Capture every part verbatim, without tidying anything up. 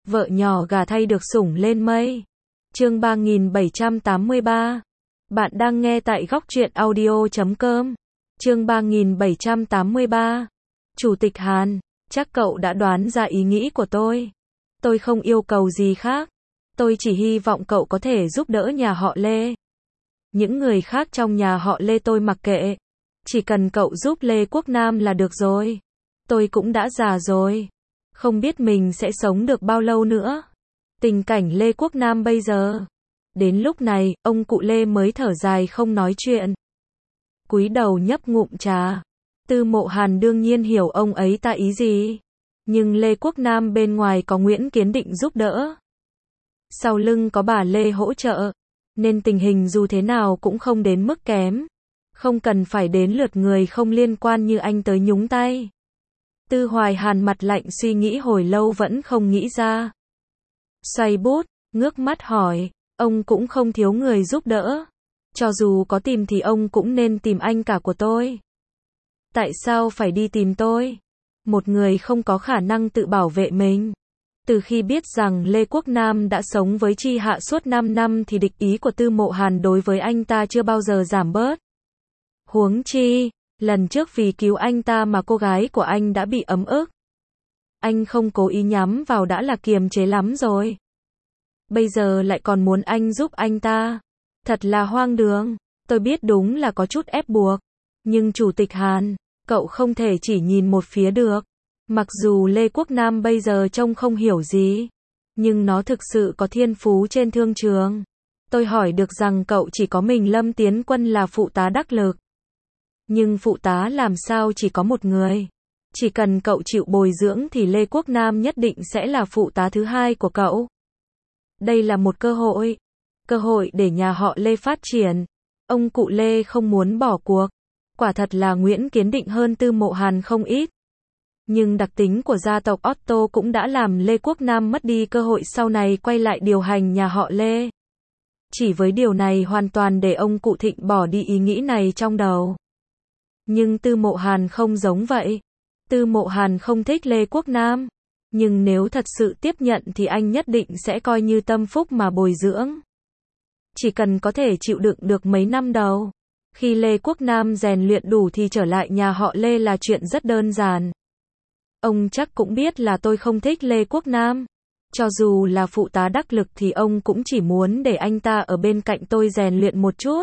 Vợ nhỏ gà thay được sủng lên mây. Chương ba nghìn bảy trăm tám mươi ba. Bạn đang nghe tại góc truyện audio chấm com. Chương ba nghìn bảy trăm tám mươi ba. Chủ tịch Hàn, chắc cậu đã đoán ra ý nghĩ của tôi. Tôi không yêu cầu gì khác. Tôi chỉ hy vọng cậu có thể giúp đỡ nhà họ Lê. Những người khác trong nhà họ Lê tôi mặc kệ. Chỉ cần cậu giúp Lê Quốc Nam là được rồi. Tôi cũng đã già rồi. Không biết mình sẽ sống được bao lâu nữa. Tình cảnh Lê Quốc Nam bây giờ. Đến lúc này, ông cụ Lê mới thở dài không nói chuyện. Cúi đầu nhấp ngụm trà. Tư Mộ Hàn đương nhiên hiểu ông ấy ta ý gì. Nhưng Lê Quốc Nam bên ngoài có Nguyễn Kiến Định giúp đỡ. Sau lưng có bà Lê hỗ trợ. Nên tình hình dù thế nào cũng không đến mức kém. Không cần phải đến lượt người không liên quan như anh tới nhúng tay. Tư Hoài Hàn mặt lạnh suy nghĩ hồi lâu vẫn không nghĩ ra. Xoay bút, ngước mắt hỏi, ông cũng không thiếu người giúp đỡ. Cho dù có tìm thì ông cũng nên tìm anh cả của tôi. Tại sao phải đi tìm tôi? Một người không có khả năng tự bảo vệ mình. Từ khi biết rằng Lê Quốc Nam đã sống với Chi Hạ suốt năm năm thì địch ý của Tư Mộ Hàn đối với anh ta chưa bao giờ giảm bớt. Huống chi, lần trước vì cứu anh ta mà cô gái của anh đã bị ấm ức. Anh không cố ý nhắm vào đã là kiềm chế lắm rồi. Bây giờ lại còn muốn anh giúp anh ta. Thật là hoang đường. Tôi biết đúng là có chút ép buộc. Nhưng Chủ tịch Hàn, cậu không thể chỉ nhìn một phía được. Mặc dù Lê Quốc Nam bây giờ trông không hiểu gì. Nhưng nó thực sự có thiên phú trên thương trường. Tôi hỏi được rằng cậu chỉ có mình Lâm Tiến Quân là phụ tá đắc lực. Nhưng phụ tá làm sao chỉ có một người. Chỉ cần cậu chịu bồi dưỡng thì Lê Quốc Nam nhất định sẽ là phụ tá thứ hai của cậu. Đây là một cơ hội. Cơ hội để nhà họ Lê phát triển. Ông cụ Lê không muốn bỏ cuộc. Quả thật là Nguyễn Kiến Định hơn Tư Mộ Hàn không ít. Nhưng đặc tính của gia tộc Otto cũng đã làm Lê Quốc Nam mất đi cơ hội sau này quay lại điều hành nhà họ Lê. Chỉ với điều này hoàn toàn để ông cụ Thịnh bỏ đi ý nghĩ này trong đầu. Nhưng Tư Mộ Hàn không giống vậy. Tư Mộ Hàn không thích Lê Quốc Nam. Nhưng nếu thật sự tiếp nhận thì anh nhất định sẽ coi như tâm phúc mà bồi dưỡng. Chỉ cần có thể chịu đựng được mấy năm đầu. Khi Lê Quốc Nam rèn luyện đủ thì trở lại nhà họ Lê là chuyện rất đơn giản. Ông chắc cũng biết là tôi không thích Lê Quốc Nam. Cho dù là phụ tá đắc lực thì ông cũng chỉ muốn để anh ta ở bên cạnh tôi rèn luyện một chút.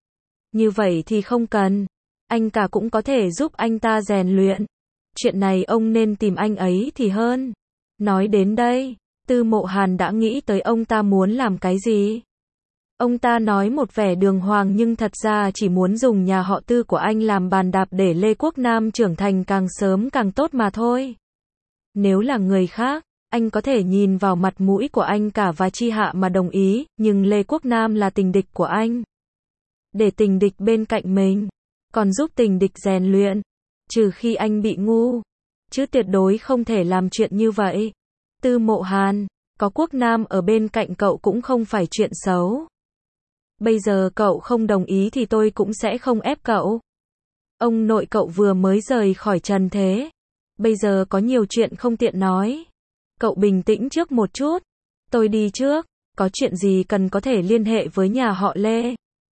Như vậy thì không cần. Anh cả cũng có thể giúp anh ta rèn luyện. Chuyện này ông nên tìm anh ấy thì hơn. Nói đến đây, Tư Mộ Hàn đã nghĩ tới ông ta muốn làm cái gì. Ông ta nói một vẻ đường hoàng nhưng thật ra chỉ muốn dùng nhà họ Tư của anh làm bàn đạp để Lê Quốc Nam trưởng thành càng sớm càng tốt mà thôi. Nếu là người khác, anh có thể nhìn vào mặt mũi của anh cả và Chi Hạ mà đồng ý, nhưng Lê Quốc Nam là tình địch của anh. Để tình địch bên cạnh mình, còn giúp tình địch rèn luyện, trừ khi anh bị ngu, chứ tuyệt đối không thể làm chuyện như vậy. Tư Mộ Hàn, có Quốc Nam ở bên cạnh cậu cũng không phải chuyện xấu. Bây giờ cậu không đồng ý thì tôi cũng sẽ không ép cậu. Ông nội cậu vừa mới rời khỏi trần thế. Bây giờ có nhiều chuyện không tiện nói. Cậu bình tĩnh trước một chút. Tôi đi trước. Có chuyện gì cần có thể liên hệ với nhà họ Lê.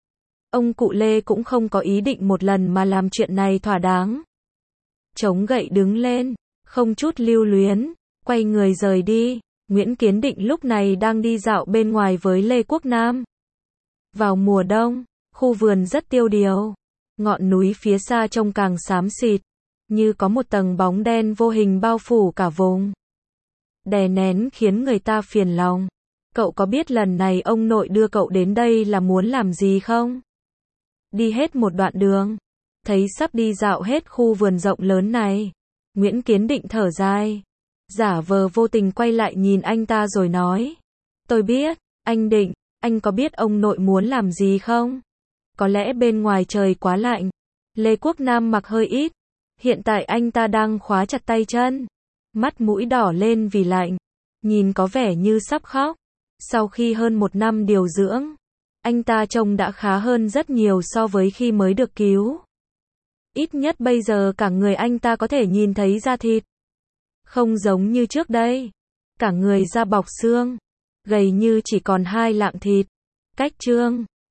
Ông cụ Lê cũng không có ý định một lần mà làm chuyện này thỏa đáng. Chống gậy đứng lên. Không chút lưu luyến. Quay người rời đi. Nguyễn Kiến Định lúc này đang đi dạo bên ngoài với Lê Quốc Nam. Vào mùa đông, khu vườn rất tiêu điều. Ngọn núi phía xa trông càng xám xịt. Như có một tầng bóng đen vô hình bao phủ cả vùng. Đè nén khiến người ta phiền lòng. Cậu có biết lần này ông nội đưa cậu đến đây là muốn làm gì không? Đi hết một đoạn đường. Thấy sắp đi dạo hết khu vườn rộng lớn này. Nguyễn Kiến Định thở dài. Giả vờ vô tình quay lại nhìn anh ta rồi nói. Tôi biết, anh Định. Anh có biết ông nội muốn làm gì không? Có lẽ bên ngoài trời quá lạnh. Lê Quốc Nam mặc hơi ít. Hiện tại anh ta đang khóa chặt tay chân. Mắt mũi đỏ lên vì lạnh. Nhìn có vẻ như sắp khóc. Sau khi hơn một năm điều dưỡng, anh ta trông đã khá hơn rất nhiều so với khi mới được cứu. Ít nhất bây giờ cả người anh ta có thể nhìn thấy da thịt. Không giống như trước đây. cả người da bọc xương, gầy như chỉ còn hai lạng thịt. Cách chương